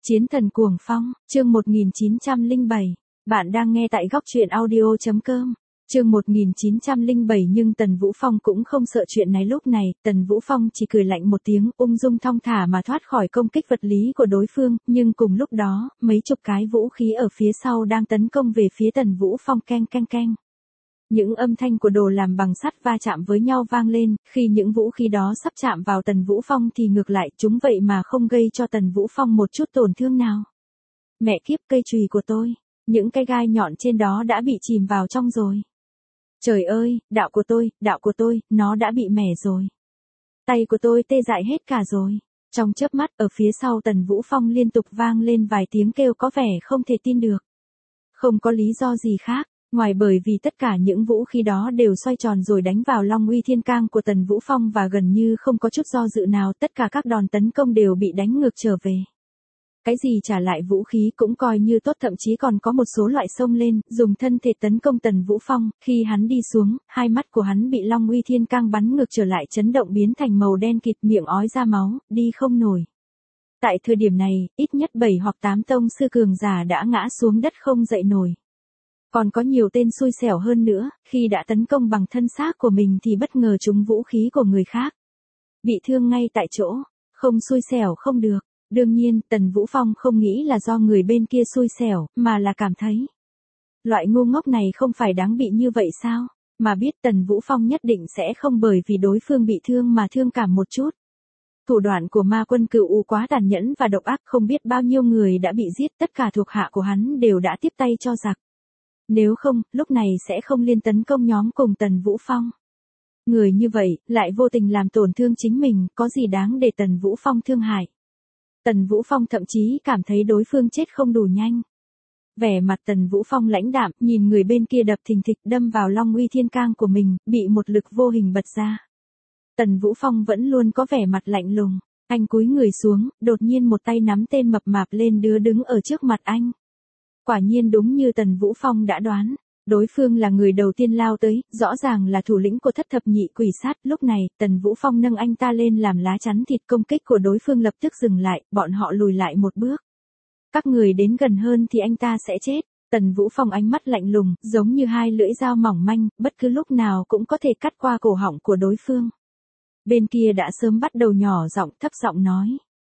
Chiến thần cuồng phong, chương 1907. Bạn đang nghe tại góc truyện audio.com. Chương 1907 nhưng Tần Vũ Phong cũng không sợ chuyện này lúc này, Tần Vũ Phong chỉ cười lạnh một tiếng, ung dung thong thả mà thoát khỏi công kích vật lý của đối phương, nhưng cùng lúc đó, mấy chục cái vũ khí ở phía sau đang tấn công về phía Tần Vũ Phong keng keng keng. Những âm thanh của đồ làm bằng sắt va chạm với nhau vang lên, khi những vũ khí đó sắp chạm vào Tần Vũ Phong thì ngược lại chúng vậy mà không gây cho Tần Vũ Phong một chút tổn thương nào. Mẹ kiếp, cây chùy của tôi, những cái gai nhọn trên đó đã bị chìm vào trong rồi. Trời ơi, đạo của tôi, nó đã bị mẻ rồi. Tay của tôi tê dại hết cả rồi. Trong chớp mắt ở phía sau Tần Vũ Phong liên tục vang lên vài tiếng kêu có vẻ không thể tin được. Không có lý do gì khác, ngoài bởi vì tất cả những vũ khí đó đều xoay tròn rồi đánh vào Long Uy Thiên Cang của Tần Vũ Phong và gần như không có chút do dự nào, tất cả các đòn tấn công đều bị đánh ngược trở về. Cái gì trả lại vũ khí cũng coi như tốt, thậm chí còn có một số loại xông lên, dùng thân thể tấn công Tần Vũ Phong, khi hắn đi xuống, hai mắt của hắn bị Long Uy Thiên Cang bắn ngược trở lại, chấn động biến thành màu đen kịt, miệng ói ra máu, đi không nổi. Tại thời điểm này, ít nhất 7 hoặc 8 tông sư cường giả đã ngã xuống đất không dậy nổi. Còn có nhiều tên xui xẻo hơn nữa, khi đã tấn công bằng thân xác của mình thì bất ngờ trúng vũ khí của người khác. Bị thương ngay tại chỗ, không xui xẻo không được. Đương nhiên, Tần Vũ Phong không nghĩ là do người bên kia xui xẻo, mà là cảm thấy loại ngu ngốc này không phải đáng bị như vậy sao, mà biết Tần Vũ Phong nhất định sẽ không bởi vì đối phương bị thương mà thương cảm một chút. Thủ đoạn của ma quân Cửu U quá tàn nhẫn và độc ác, không biết bao nhiêu người đã bị giết, tất cả thuộc hạ của hắn đều đã tiếp tay cho giặc. Nếu không, lúc này sẽ không liên tấn công nhóm cùng Tần Vũ Phong. Người như vậy, lại vô tình làm tổn thương chính mình, có gì đáng để Tần Vũ Phong thương hại. Tần Vũ Phong thậm chí cảm thấy đối phương chết không đủ nhanh. Vẻ mặt Tần Vũ Phong lãnh đạm, nhìn người bên kia đập thình thịch đâm vào Long Uy Thiên Cang của mình, bị một lực vô hình bật ra. Tần Vũ Phong vẫn luôn có vẻ mặt lạnh lùng, anh cúi người xuống, đột nhiên một tay nắm tên mập mạp lên đứng ở trước mặt anh. Quả nhiên đúng như Tần Vũ Phong đã đoán, đối phương là người đầu tiên lao tới, rõ ràng là thủ lĩnh của thất thập nhị quỷ sát. Lúc này, Tần Vũ Phong nâng anh ta lên làm lá chắn thịt, công kích của đối phương lập tức dừng lại, bọn họ lùi lại một bước. Các người đến gần hơn thì anh ta sẽ chết. Tần Vũ Phong ánh mắt lạnh lùng, giống như hai lưỡi dao mỏng manh, bất cứ lúc nào cũng có thể cắt qua cổ họng của đối phương. Bên kia đã sớm bắt đầu nhỏ giọng thấp giọng nói.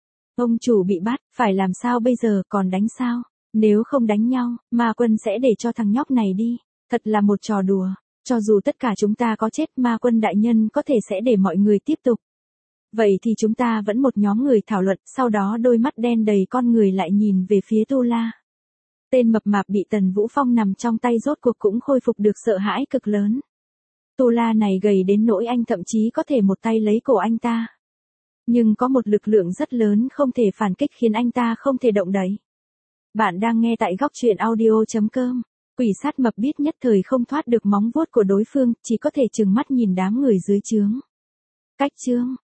Ông chủ bị bắt, phải làm sao bây giờ, còn đánh sao? Nếu không đánh nhau, ma quân sẽ để cho thằng nhóc này đi. Thật là một trò đùa. Cho dù tất cả chúng ta có chết, ma quân đại nhân có thể sẽ để mọi người tiếp tục. Vậy thì chúng ta vẫn một nhóm người thảo luận, sau đó đôi mắt đen đầy con người lại nhìn về phía Tu La. Tên mập mạp bị Tần Vũ Phong nằm trong tay rốt cuộc cũng khôi phục được sợ hãi cực lớn. Tu La này gầy đến nỗi anh thậm chí có thể một tay lấy cổ anh ta. Nhưng có một lực lượng rất lớn không thể phản kích khiến anh ta không thể động đậy. Bạn đang nghe tại góc truyện audio.com. Quỷ sát mập biết nhất thời không thoát được móng vuốt của đối phương, chỉ có thể trừng mắt nhìn đám người dưới trướng. Cách trương,